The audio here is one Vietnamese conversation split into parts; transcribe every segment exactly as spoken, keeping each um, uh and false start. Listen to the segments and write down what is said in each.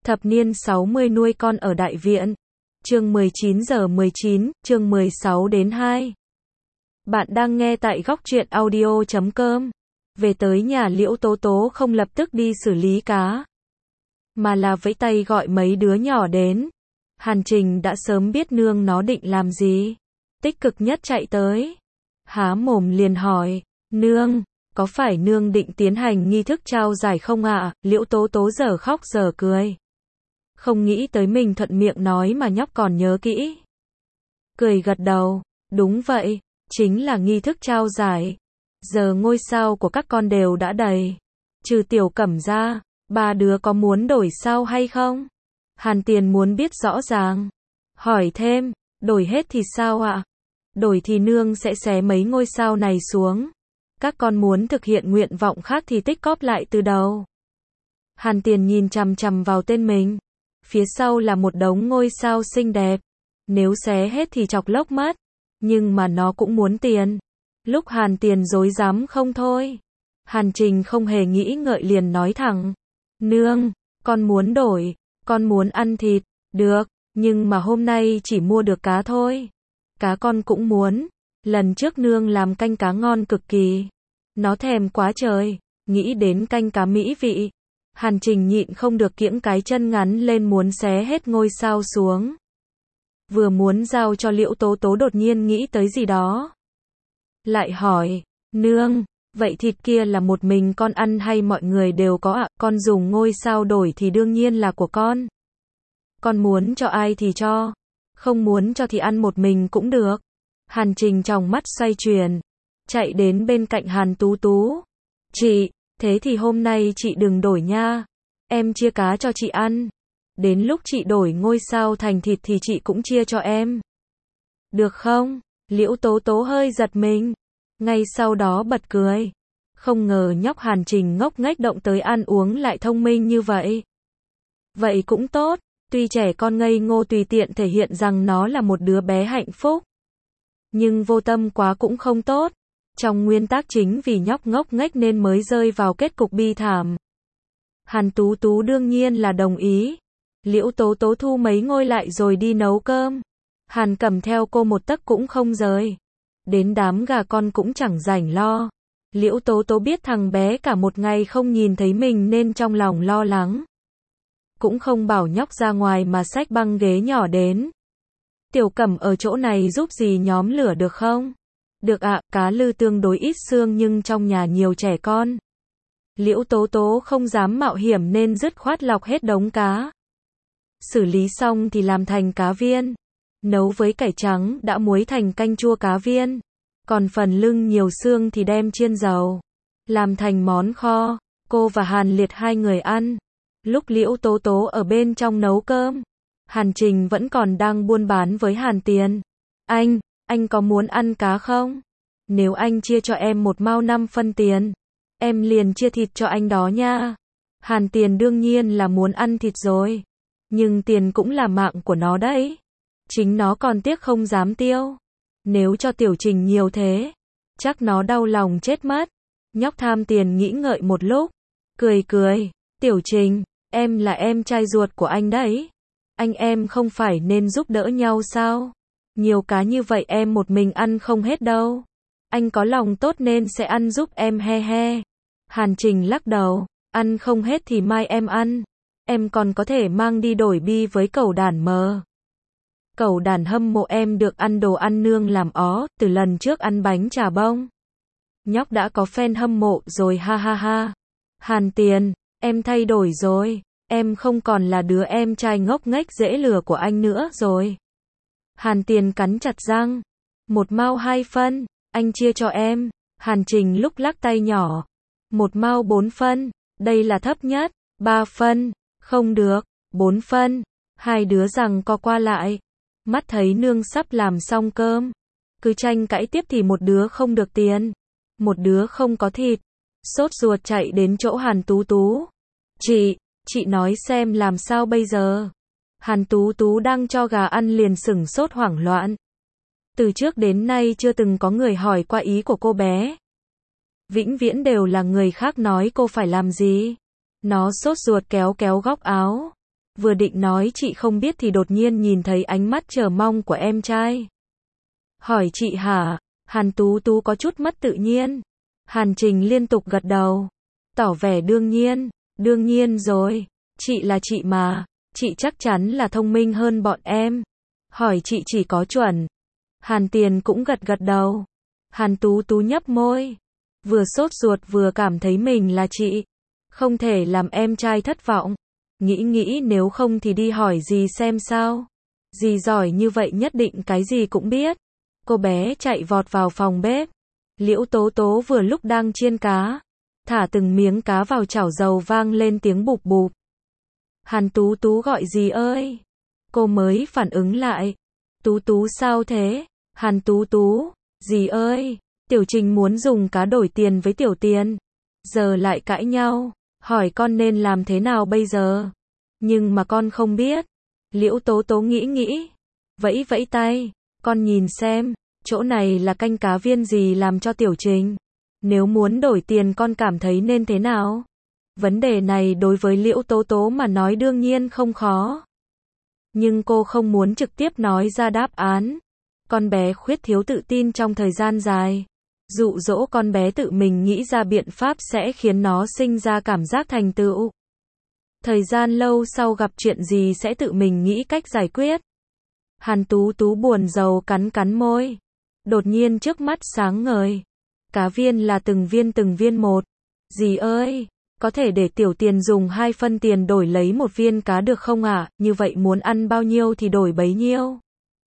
Thập niên sáu mươi nuôi con ở đại viện. Chương mười chín giờ mười chín, chương mười sáu đến hai. Bạn đang nghe tại góc truyện audio chấm com. Về tới nhà Liễu Tố Tố không lập tức đi xử lý cá, mà là vẫy tay gọi mấy đứa nhỏ đến. Hàn Trình đã sớm biết nương nó định làm gì. Tích cực nhất chạy tới. Há mồm liền hỏi, nương, có phải nương định tiến hành nghi thức trao giải không ạ? À? Liễu Tố Tố giờ khóc giờ cười. Không nghĩ tới mình thuận miệng nói mà nhóc còn nhớ kỹ. Cười gật đầu, đúng vậy, chính là nghi thức trao giải. Giờ ngôi sao của các con đều đã đầy. Trừ Tiểu Cẩm ra, ba đứa có muốn đổi sao hay không? Hàn Tiền muốn biết rõ ràng. Hỏi thêm, đổi hết thì sao ạ? À? Đổi thì nương sẽ xé mấy ngôi sao này xuống. Các con muốn thực hiện nguyện vọng khác thì tích cóp lại từ đầu. Hàn Tiền nhìn chằm chằm vào tên mình. Phía sau là một đống ngôi sao xinh đẹp. Nếu xé hết thì chọc lốc mất. Nhưng mà nó cũng muốn tiền. Lúc Hàn Tiền dối dám không thôi. Hàn Trình không hề nghĩ ngợi liền nói thẳng. Nương, con muốn đổi. Con muốn ăn thịt. Được, nhưng mà hôm nay chỉ mua được cá thôi. Cá con cũng muốn. Lần trước nương làm canh cá ngon cực kỳ. Nó thèm quá trời. Nghĩ đến canh cá mỹ vị. Hàn Trình nhịn không được kiễng cái chân ngắn lên muốn xé hết ngôi sao xuống. Vừa muốn giao cho Liễu Tố Tố đột nhiên nghĩ tới gì đó. Lại hỏi, nương, vậy thịt kia là một mình con ăn hay mọi người đều có ạ? À? Con dùng ngôi sao đổi thì đương nhiên là của con. Con muốn cho ai thì cho. Không muốn cho thì ăn một mình cũng được. Hàn Trình trong mắt xoay chuyển. Chạy đến bên cạnh Hàn Tú Tú. Chị, thế thì hôm nay chị đừng đổi nha. Em chia cá cho chị ăn. Đến lúc chị đổi ngôi sao thành thịt thì chị cũng chia cho em. Được không? Liễu Tố Tố hơi giật mình. Ngay sau đó bật cười. Không ngờ nhóc Hàn Trình ngốc nghếch động tới ăn uống lại thông minh như vậy. Vậy cũng tốt. Tuy trẻ con ngây ngô tùy tiện thể hiện rằng nó là một đứa bé hạnh phúc. Nhưng vô tâm quá cũng không tốt. Trong nguyên tắc chính vì nhóc ngốc nghếch nên mới rơi vào kết cục bi thảm. Hàn Tú Tú đương nhiên là đồng ý. Liễu Tố Tố thu mấy ngôi lại rồi đi nấu cơm. Hàn cầm theo cô một tấc cũng không rời. Đến đám gà con cũng chẳng rảnh lo. Liễu Tố Tố biết thằng bé cả một ngày không nhìn thấy mình nên trong lòng lo lắng. Cũng không bảo nhóc ra ngoài mà xách băng ghế nhỏ đến. Tiểu Cẩm ở chỗ này giúp gì nhóm lửa được không? Được ạ, à, cá lư tương đối ít xương nhưng trong nhà nhiều trẻ con. Liễu Tố Tố không dám mạo hiểm nên dứt khoát lọc hết đống cá. Xử lý xong thì làm thành cá viên. Nấu với cải trắng đã muối thành canh chua cá viên. Còn phần lưng nhiều xương thì đem chiên dầu. Làm thành món kho. Cô và Hàn Liệt hai người ăn. Lúc Liễu Tố Tố ở bên trong nấu cơm. Hàn Trình vẫn còn đang buôn bán với Hàn Tiền. Anh, anh có muốn ăn cá không? Nếu anh chia cho em một mao năm phân tiền. Em liền chia thịt cho anh đó nha. Hàn Tiền đương nhiên là muốn ăn thịt rồi. Nhưng tiền cũng là mạng của nó đấy. Chính nó còn tiếc không dám tiêu. Nếu cho Tiểu Trình nhiều thế, chắc nó đau lòng chết mất. Nhóc tham tiền nghĩ ngợi một lúc. Cười cười, Tiểu Trình, em là em trai ruột của anh đấy. Anh em không phải nên giúp đỡ nhau sao? Nhiều cá như vậy em một mình ăn không hết đâu. Anh có lòng tốt nên sẽ ăn giúp em he he. Hàn Trình lắc đầu, ăn không hết thì mai em ăn. Em còn có thể mang đi đổi bi với cẩu đản mờ. Cẩu đản hâm mộ em được ăn đồ ăn nương làm ó, từ lần trước ăn bánh chà bông. Nhóc đã có fan hâm mộ rồi ha ha ha. Hàn Tiền, em thay đổi rồi. Em không còn là đứa em trai ngốc nghếch dễ lừa của anh nữa rồi. Hàn Tiền cắn chặt răng. Một mao hai phân, anh chia cho em. Hàn Trình lúc lắc tay nhỏ. Một mao bốn phân, đây là thấp nhất. Ba phân, không được. Bốn phân, hai đứa rằng co qua lại. Mắt thấy nương sắp làm xong cơm. Cứ tranh cãi tiếp thì một đứa không được tiền. Một đứa không có thịt. Sốt ruột chạy đến chỗ Hàn Tú Tú. Chị, chị nói xem làm sao bây giờ? Hàn Tú Tú đang cho gà ăn liền sửng sốt hoảng loạn. Từ trước đến nay chưa từng có người hỏi qua ý của cô bé. Vĩnh viễn đều là người khác nói cô phải làm gì. Nó sốt ruột kéo kéo góc áo. Vừa định nói chị không biết thì đột nhiên nhìn thấy ánh mắt chờ mong của em trai. Hỏi chị hả? Hàn Tú Tú có chút mất tự nhiên. Hàn Trình liên tục gật đầu, tỏ vẻ đương nhiên, đương nhiên rồi, chị là chị mà, chị chắc chắn là thông minh hơn bọn em. Hỏi chị chỉ có chuẩn. Hàn Tiền cũng gật gật đầu. Hàn Tú Tú nhấp môi, vừa sốt ruột vừa cảm thấy mình là chị, không thể làm em trai thất vọng. Nghĩ nghĩ nếu không thì đi hỏi dì xem sao. Dì giỏi như vậy nhất định cái gì cũng biết. Cô bé chạy vọt vào phòng bếp. Liễu Tố Tố vừa lúc đang chiên cá, thả từng miếng cá vào chảo dầu vang lên tiếng bụp bụp. Hàn Tú Tú gọi dì ơi. Cô mới phản ứng lại. Tú Tú sao thế? Hàn Tú Tú, dì ơi, Tiểu Trình muốn dùng cá đổi tiền với Tiểu Tiền. Giờ lại cãi nhau, hỏi con nên làm thế nào bây giờ? Nhưng mà con không biết. Liễu Tố Tố nghĩ nghĩ, vẫy vẫy tay, con nhìn xem, chỗ này là canh cá viên dì làm cho Tiểu Trình. Nếu muốn đổi tiền con cảm thấy nên thế nào? Vấn đề này đối với Liễu Tố Tố mà nói đương nhiên không khó. Nhưng cô không muốn trực tiếp nói ra đáp án. Con bé khuyết thiếu tự tin trong thời gian dài. Dụ dỗ con bé tự mình nghĩ ra biện pháp sẽ khiến nó sinh ra cảm giác thành tựu. Thời gian lâu sau gặp chuyện gì sẽ tự mình nghĩ cách giải quyết. Hàn Tú Tú buồn rầu cắn cắn môi. Đột nhiên trước mắt sáng ngời. Cá viên là từng viên từng viên một. Dì ơi, có thể để Tiểu Tiền dùng hai phân tiền đổi lấy một viên cá được không ạ? À? Như vậy muốn ăn bao nhiêu thì đổi bấy nhiêu.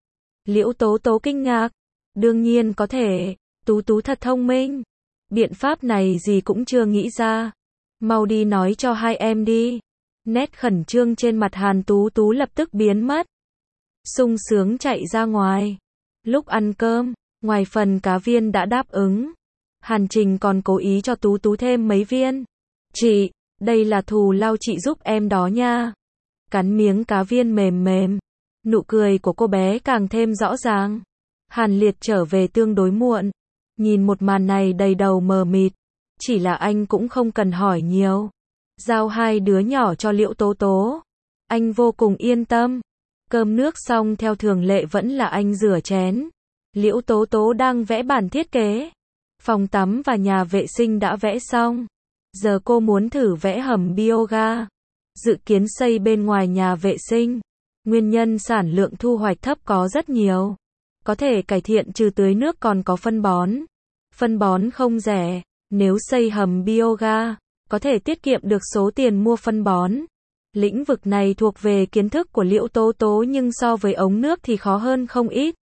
Liễu Tố Tố kinh ngạc. Đương nhiên có thể. Tú Tú thật thông minh. Biện pháp này dì cũng chưa nghĩ ra. Mau đi nói cho hai em đi. Nét khẩn trương trên mặt Hàn Tú Tú lập tức biến mất. Sung sướng chạy ra ngoài. Lúc ăn cơm, ngoài phần cá viên đã đáp ứng, Hàn Trình còn cố ý cho Tú Tú thêm mấy viên. Chị, đây là thù lao chị giúp em đó nha. Cắn miếng cá viên mềm mềm. Nụ cười của cô bé càng thêm rõ ràng. Hàn Liệt trở về tương đối muộn. Nhìn một màn này đầy đầu mờ mịt. Chỉ là anh cũng không cần hỏi nhiều. Giao hai đứa nhỏ cho Liễu Tố Tố. Anh vô cùng yên tâm. Cơm nước xong theo thường lệ vẫn là anh rửa chén. Liễu Tố Tố đang vẽ bản thiết kế. Phòng tắm và nhà vệ sinh đã vẽ xong. Giờ cô muốn thử vẽ hầm bioga. Dự kiến xây bên ngoài nhà vệ sinh. Nguyên nhân sản lượng thu hoạch thấp có rất nhiều. Có thể cải thiện trừ tưới nước còn có phân bón. Phân bón không rẻ. Nếu xây hầm bioga, có thể tiết kiệm được số tiền mua phân bón. Lĩnh vực này thuộc về kiến thức của Liễu Tố Tố nhưng so với ống nước thì khó hơn không ít.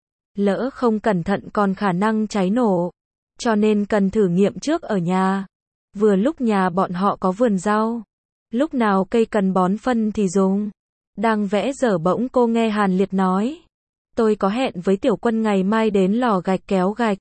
Lỡ không cẩn thận còn khả năng cháy nổ. Cho nên cần thử nghiệm trước ở nhà. Vừa lúc nhà bọn họ có vườn rau. Lúc nào cây cần bón phân thì dùng. Đang vẽ dở bỗng cô nghe Hàn Liệt nói. Tôi có hẹn với Tiểu Quân ngày mai đến lò gạch kéo gạch.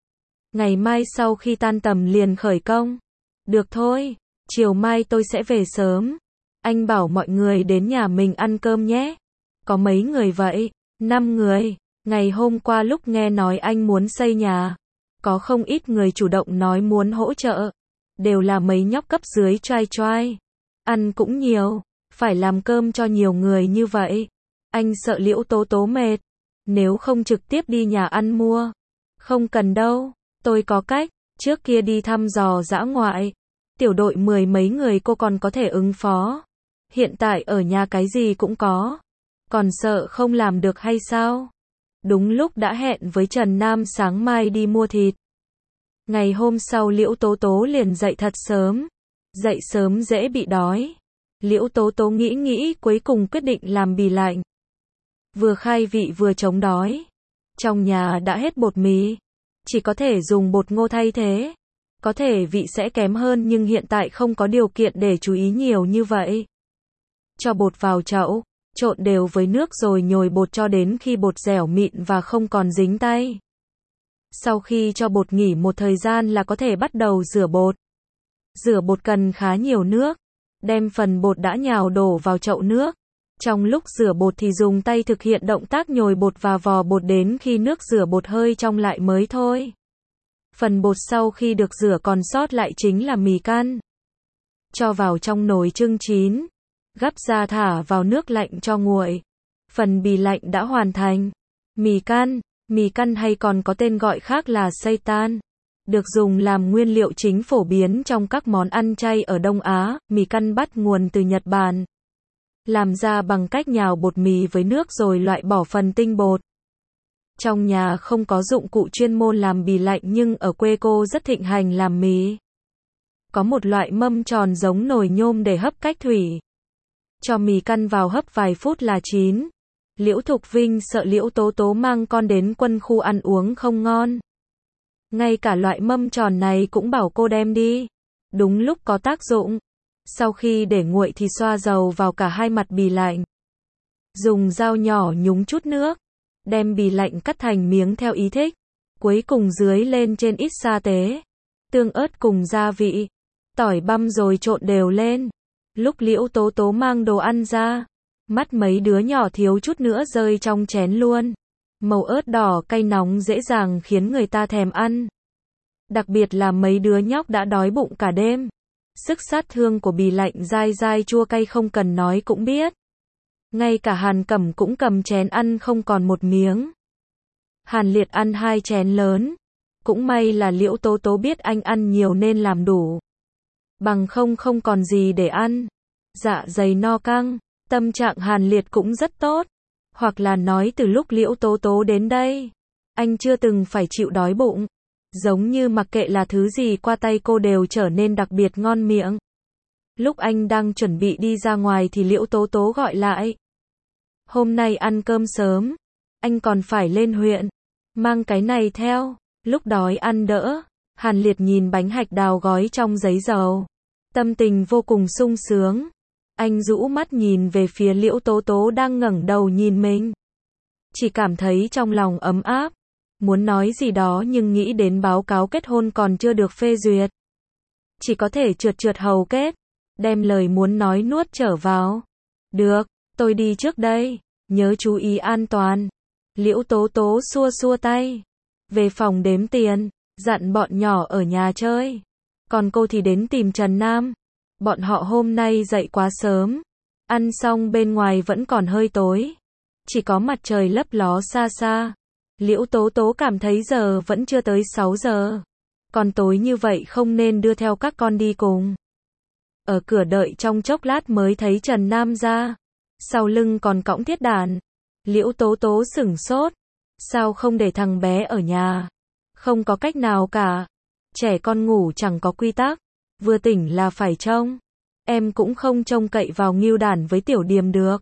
Ngày mai sau khi tan tầm liền khởi công. Được thôi, chiều mai tôi sẽ về sớm. Anh bảo mọi người đến nhà mình ăn cơm nhé. Có mấy người vậy? Năm người. Ngày hôm qua lúc nghe nói anh muốn xây nhà, có không ít người chủ động nói muốn hỗ trợ. Đều là mấy nhóc cấp dưới trai trai. Ăn cũng nhiều, phải làm cơm cho nhiều người như vậy. Anh sợ Liễu Tố Tố mệt. Nếu không trực tiếp đi nhà ăn mua. Không cần đâu, tôi có cách. Trước kia đi thăm dò dã ngoại. Tiểu đội mười mấy người cô còn có thể ứng phó. Hiện tại ở nhà cái gì cũng có. Còn sợ không làm được hay sao? Đúng lúc đã hẹn với Trần Nam sáng mai đi mua thịt. Ngày hôm sau Liễu Tố Tố liền dậy thật sớm. Dậy sớm dễ bị đói. Liễu Tố Tố nghĩ nghĩ cuối cùng quyết định làm bì lạnh. Vừa khai vị vừa chống đói. Trong nhà đã hết bột mì. Chỉ có thể dùng bột ngô thay thế. Có thể vị sẽ kém hơn nhưng hiện tại không có điều kiện để chú ý nhiều như vậy. Cho bột vào chậu, trộn đều với nước rồi nhồi bột cho đến khi bột dẻo mịn và không còn dính tay. Sau khi cho bột nghỉ một thời gian là có thể bắt đầu rửa bột. Rửa bột cần khá nhiều nước. Đem phần bột đã nhào đổ vào chậu nước. Trong lúc rửa bột thì dùng tay thực hiện động tác nhồi bột và vò bột đến khi nước rửa bột hơi trong lại mới thôi. Phần bột sau khi được rửa còn sót lại chính là mì căn. Cho vào trong nồi chưng chín. Gắp ra thả vào nước lạnh cho nguội. Phần bì lạnh đã hoàn thành. Mì căn, mì căn hay còn có tên gọi khác là seitan, được dùng làm nguyên liệu chính phổ biến trong các món ăn chay ở Đông Á. Mì căn bắt nguồn từ Nhật Bản. Làm ra bằng cách nhào bột mì với nước rồi loại bỏ phần tinh bột. Trong nhà không có dụng cụ chuyên môn làm bì lạnh nhưng ở quê cô rất thịnh hành làm mì. Có một loại mâm tròn giống nồi nhôm để hấp cách thủy. Cho mì căn vào hấp vài phút là chín. Liễu Thục Vinh sợ Liễu Tố Tố mang con đến quân khu ăn uống không ngon. Ngay cả loại mâm tròn này cũng bảo cô đem đi. Đúng lúc có tác dụng. Sau khi để nguội thì xoa dầu vào cả hai mặt bì lạnh. Dùng dao nhỏ nhúng chút nước. Đem bì lạnh cắt thành miếng theo ý thích. Cuối cùng dưới lên trên ít sa tế, tương ớt cùng gia vị, tỏi băm rồi trộn đều lên. Lúc Liễu Tố Tố mang đồ ăn ra, mắt mấy đứa nhỏ thiếu chút nữa rơi trong chén luôn. Màu ớt đỏ cay nóng dễ dàng khiến người ta thèm ăn. Đặc biệt là mấy đứa nhóc đã đói bụng cả đêm. Sức sát thương của bì lạnh dai dai chua cay không cần nói cũng biết. Ngay cả Hàn Cẩm cũng cầm chén ăn không còn một miếng. Hàn Liệt ăn hai chén lớn. Cũng may là Liễu Tố Tố biết anh ăn nhiều nên làm đủ. Bằng không không còn gì để ăn. Dạ dày no căng. Tâm trạng Hàn Liệt cũng rất tốt. Hoặc là nói từ lúc Liễu Tố Tố đến đây, anh chưa từng phải chịu đói bụng. Giống như mặc kệ là thứ gì qua tay cô đều trở nên đặc biệt ngon miệng. Lúc anh đang chuẩn bị đi ra ngoài thì Liễu Tố Tố gọi lại. Hôm nay ăn cơm sớm. Anh còn phải lên huyện. Mang cái này theo. Lúc đói ăn đỡ. Hàn Liệt nhìn bánh hạch đào gói trong giấy dầu. Tâm tình vô cùng sung sướng. Anh rũ mắt nhìn về phía Liễu Tố Tố đang ngẩng đầu nhìn mình. Chỉ cảm thấy trong lòng ấm áp. Muốn nói gì đó nhưng nghĩ đến báo cáo kết hôn còn chưa được phê duyệt. Chỉ có thể trượt trượt hầu kết. Đem lời muốn nói nuốt trở vào. Được, tôi đi trước đây. Nhớ chú ý an toàn. Liễu Tố Tố xua xua tay. Về phòng đếm tiền. Dặn bọn nhỏ ở nhà chơi. Còn cô thì đến tìm Trần Nam. Bọn họ hôm nay dậy quá sớm. Ăn xong bên ngoài vẫn còn hơi tối. Chỉ có mặt trời lấp ló xa xa. Liễu Tố Tố cảm thấy giờ vẫn chưa tới sáu giờ. Còn tối như vậy không nên đưa theo các con đi cùng. Ở cửa đợi trong chốc lát mới thấy Trần Nam ra. Sau lưng còn cõng Thiết Đản. Liễu Tố Tố sửng sốt. Sao không để thằng bé ở nhà? Không có cách nào cả. Trẻ con ngủ chẳng có quy tắc. Vừa tỉnh là phải trông. Em cũng không trông cậy vào Ngưu Đản với Tiểu Điềm được.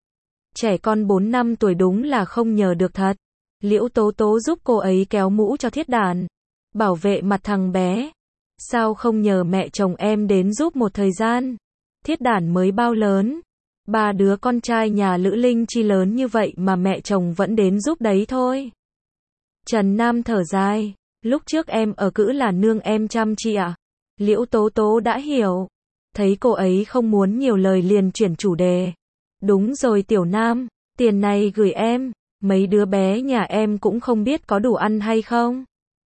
Trẻ con bốn năm tuổi đúng là không nhờ được thật. Liễu Tố Tố giúp cô ấy kéo mũ cho Thiết Đản. Bảo vệ mặt thằng bé. Sao không nhờ mẹ chồng em đến giúp một thời gian? Thiết Đản mới bao lớn? Ba đứa con trai nhà Lữ Linh Chi lớn như vậy mà mẹ chồng vẫn đến giúp đấy thôi. Trần Nam thở dài. Lúc trước em ở cữ là nương em chăm chị ạ. À? Liễu Tố Tố đã hiểu. Thấy cô ấy không muốn nhiều lời liền chuyển chủ đề. Đúng rồi Tiểu Nam, tiền này gửi em. Mấy đứa bé nhà em cũng không biết có đủ ăn hay không.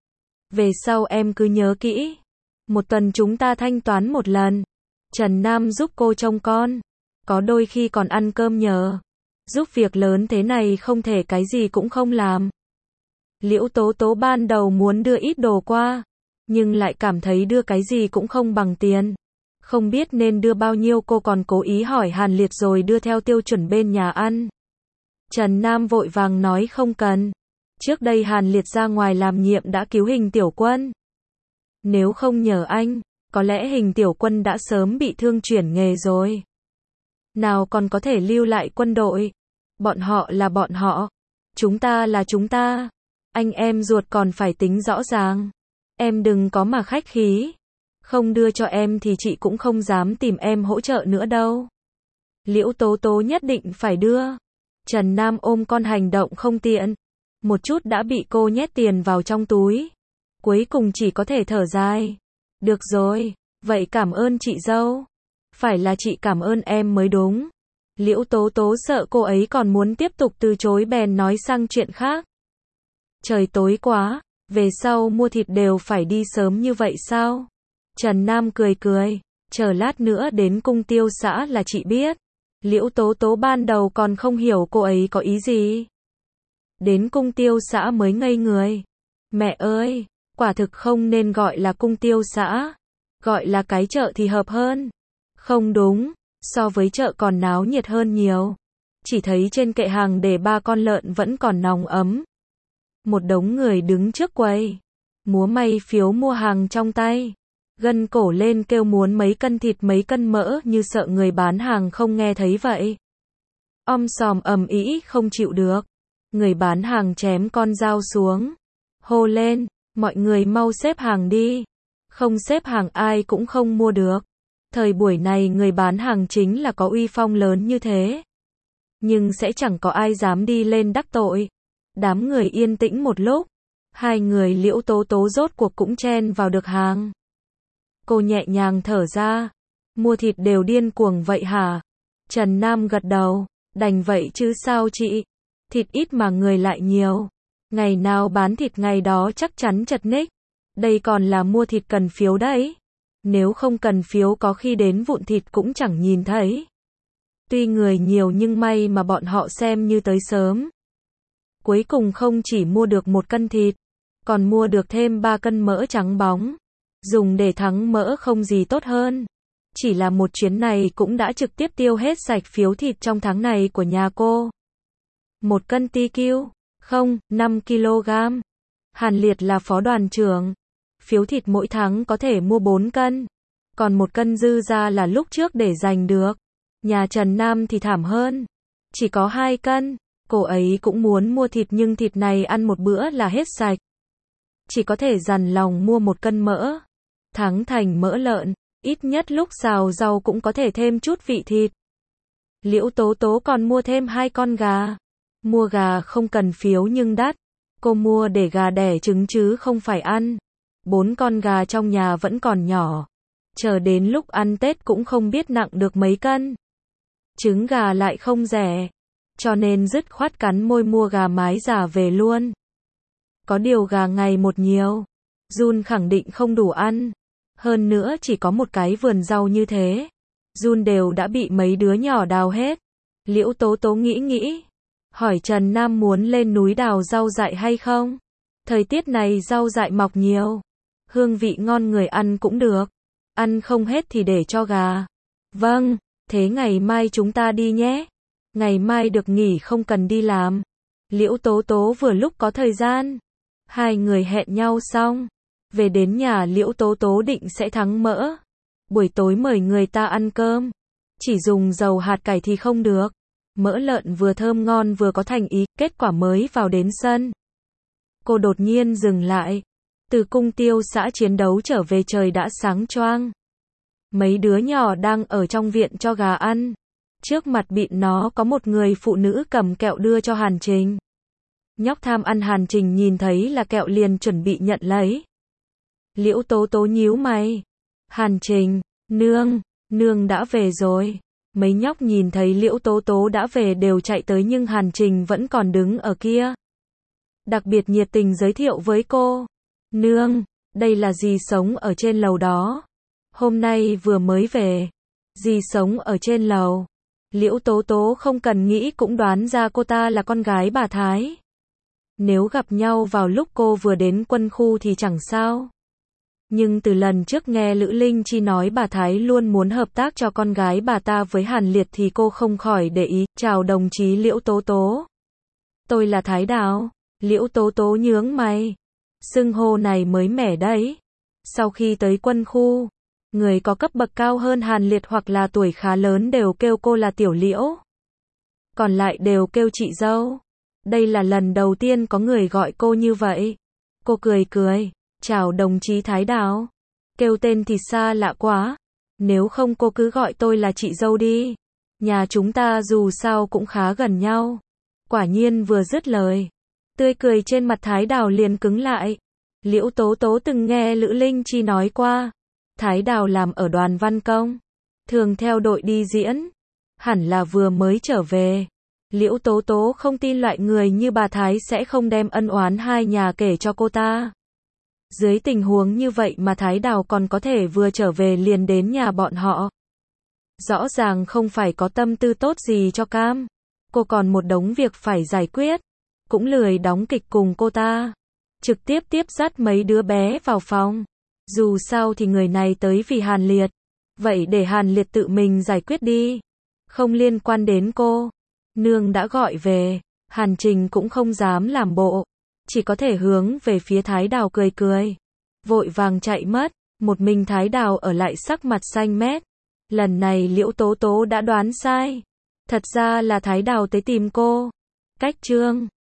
Về sau em cứ nhớ kỹ. Một tuần chúng ta thanh toán một lần. Trần Nam giúp cô trông con. Có đôi khi còn ăn cơm nhờ. Giúp việc lớn thế này không thể cái gì cũng không làm. Liễu Tố Tố ban đầu muốn đưa ít đồ qua. Nhưng lại cảm thấy đưa cái gì cũng không bằng tiền. Không biết nên đưa bao nhiêu cô còn cố ý hỏi Hàn Liệt rồi đưa theo tiêu chuẩn bên nhà ăn. Trần Nam vội vàng nói không cần. Trước đây Hàn Liệt ra ngoài làm nhiệm đã cứu Hình Tiểu Quân. Nếu không nhờ anh, có lẽ Hình Tiểu Quân đã sớm bị thương chuyển nghề rồi. Nào còn có thể lưu lại quân đội. Bọn họ là bọn họ. Chúng ta là chúng ta. Anh em ruột còn phải tính rõ ràng. Em đừng có mà khách khí. Không đưa cho em thì chị cũng không dám tìm em hỗ trợ nữa đâu. Liễu Tố Tố nhất định phải đưa. Trần Nam ôm con hành động không tiện. Một chút đã bị cô nhét tiền vào trong túi. Cuối cùng chỉ có thể thở dài. Được rồi, vậy cảm ơn chị dâu. Phải là chị cảm ơn em mới đúng. Liễu Tố Tố sợ cô ấy còn muốn tiếp tục từ chối bèn nói sang chuyện khác. Trời tối quá, về sau mua thịt đều phải đi sớm như vậy sao? Trần Nam cười cười, chờ lát nữa đến cung tiêu xã là chị biết. Liễu Tố Tố ban đầu còn không hiểu cô ấy có ý gì. Đến cung tiêu xã mới ngây người. Mẹ ơi, quả thực không nên gọi là cung tiêu xã. Gọi là cái chợ thì hợp hơn. Không đúng, so với chợ còn náo nhiệt hơn nhiều. Chỉ thấy trên kệ hàng để ba con lợn vẫn còn nóng ấm. Một đống người đứng trước quầy. Múa may phiếu mua hàng trong tay. Gân cổ lên kêu muốn mấy cân thịt mấy cân mỡ như sợ người bán hàng không nghe thấy vậy. Om sòm ầm ĩ không chịu được. Người bán hàng chém con dao xuống. Hô lên, mọi người mau xếp hàng đi. Không xếp hàng ai cũng không mua được. Thời buổi này người bán hàng chính là có uy phong lớn như thế. Nhưng sẽ chẳng có ai dám đi lên đắc tội. Đám người yên tĩnh một lúc. Hai người Liễu Tố Tố rốt cuộc cũng chen vào được hàng. Cô nhẹ nhàng thở ra. Mua thịt đều điên cuồng vậy hả? Trần Nam gật đầu. Đành vậy chứ sao chị? Thịt ít mà người lại nhiều. Ngày nào bán thịt ngày đó chắc chắn chật ních. Đây còn là mua thịt cần phiếu đấy. Nếu không cần phiếu có khi đến vụn thịt cũng chẳng nhìn thấy. Tuy người nhiều nhưng may mà bọn họ xem như tới sớm. Cuối cùng không chỉ mua được một cân thịt, còn mua được thêm ba cân mỡ trắng bóng. Dùng để thắng mỡ không gì tốt hơn. Chỉ là một chuyến này cũng đã trực tiếp tiêu hết sạch phiếu thịt trong tháng này của nhà cô. Một cân ti kiu, không, năm ki lô gam. Hàn Liệt là phó đoàn trưởng. Phiếu thịt mỗi tháng có thể mua bốn cân. Còn một cân dư ra là lúc trước để dành được. Nhà Trần Nam thì thảm hơn. Chỉ có hai cân. Cô ấy cũng muốn mua thịt nhưng thịt này ăn một bữa là hết sạch. Chỉ có thể dằn lòng mua một cân mỡ. Thắng thành mỡ lợn. Ít nhất lúc xào rau cũng có thể thêm chút vị thịt. Liễu Tố Tố còn mua thêm hai con gà. Mua gà không cần phiếu nhưng đắt. Cô mua để gà đẻ trứng chứ không phải ăn. Bốn con gà trong nhà vẫn còn nhỏ. Chờ đến lúc ăn Tết cũng không biết nặng được mấy cân. Trứng gà lại không rẻ. Cho nên dứt khoát cắn môi mua gà mái giả về luôn. Có điều gà ngày một nhiều. Jun khẳng định không đủ ăn. Hơn nữa chỉ có một cái vườn rau như thế. Jun đều đã bị mấy đứa nhỏ đào hết. Liễu Tố Tố nghĩ nghĩ. Hỏi Trần Nam muốn lên núi đào rau dại hay không? Thời tiết này rau dại mọc nhiều. Hương vị ngon người ăn cũng được. Ăn không hết thì để cho gà. Vâng, thế ngày mai chúng ta đi nhé. Ngày mai được nghỉ không cần đi làm. Liễu Tố Tố vừa lúc có thời gian. Hai người hẹn nhau xong. Về đến nhà Liễu Tố Tố định sẽ thắng mỡ. Buổi tối mời người ta ăn cơm. Chỉ dùng dầu hạt cải thì không được. Mỡ lợn vừa thơm ngon vừa có thành ý. Kết quả mới vào đến sân. Cô đột nhiên dừng lại. Từ cung tiêu xã chiến đấu trở về trời đã sáng choang. Mấy đứa nhỏ đang ở trong viện cho gà ăn. Trước mặt bịn nó có một người phụ nữ cầm kẹo đưa cho Hàn Trình. Nhóc tham ăn Hàn Trình nhìn thấy là kẹo liền chuẩn bị nhận lấy. Liễu Tố Tố nhíu mày. Hàn Trình, nương, nương đã về rồi. Mấy nhóc nhìn thấy Liễu Tố Tố đã về đều chạy tới nhưng Hàn Trình vẫn còn đứng ở kia. Đặc biệt nhiệt tình giới thiệu với cô. Nương, đây là dì sống ở trên lầu đó. Hôm nay vừa mới về. Dì sống ở trên lầu. Liễu Tố Tố không cần nghĩ cũng đoán ra cô ta là con gái bà Thái. Nếu gặp nhau vào lúc cô vừa đến quân khu thì chẳng sao. Nhưng từ lần trước nghe Lữ Linh Chi nói bà Thái luôn muốn hợp tác cho con gái bà ta với Hàn Liệt thì cô không khỏi để ý. Chào đồng chí Liễu Tố Tố. Tôi là Thái Đào. Liễu Tố Tố nhướng mày. Xưng hô này mới mẻ đấy. Sau khi tới quân khu, người có cấp bậc cao hơn Hàn Liệt hoặc là tuổi khá lớn đều kêu cô là Tiểu Liễu. Còn lại đều kêu chị dâu. Đây là lần đầu tiên có người gọi cô như vậy. Cô cười cười. Chào đồng chí Thái Đào. Kêu tên thì xa lạ quá. Nếu không cô cứ gọi tôi là chị dâu đi. Nhà chúng ta dù sao cũng khá gần nhau. Quả nhiên vừa dứt lời. Tươi cười trên mặt Thái Đào liền cứng lại. Liễu Tố Tố từng nghe Lữ Linh Chi nói qua. Thái Đào làm ở đoàn văn công. Thường theo đội đi diễn. Hẳn là vừa mới trở về. Liễu Tố Tố không tin loại người như bà Thái sẽ không đem ân oán hai nhà kể cho cô ta. Dưới tình huống như vậy mà Thái Đào còn có thể vừa trở về liền đến nhà bọn họ. Rõ ràng không phải có tâm tư tốt gì cho Cam. Cô còn một đống việc phải giải quyết. Cũng lười đóng kịch cùng cô ta. Trực tiếp tiếp dắt mấy đứa bé vào phòng. Dù sao thì người này tới vì Hàn Liệt. Vậy để Hàn Liệt tự mình giải quyết đi. Không liên quan đến cô. Nương đã gọi về. Hàn Trình cũng không dám làm bộ. Chỉ có thể hướng về phía Thái Đào cười cười. Vội vàng chạy mất. Một mình Thái Đào ở lại sắc mặt xanh mét. Lần này Liễu Tố Tố đã đoán sai. Thật ra là Thái Đào tới tìm cô. Cách chương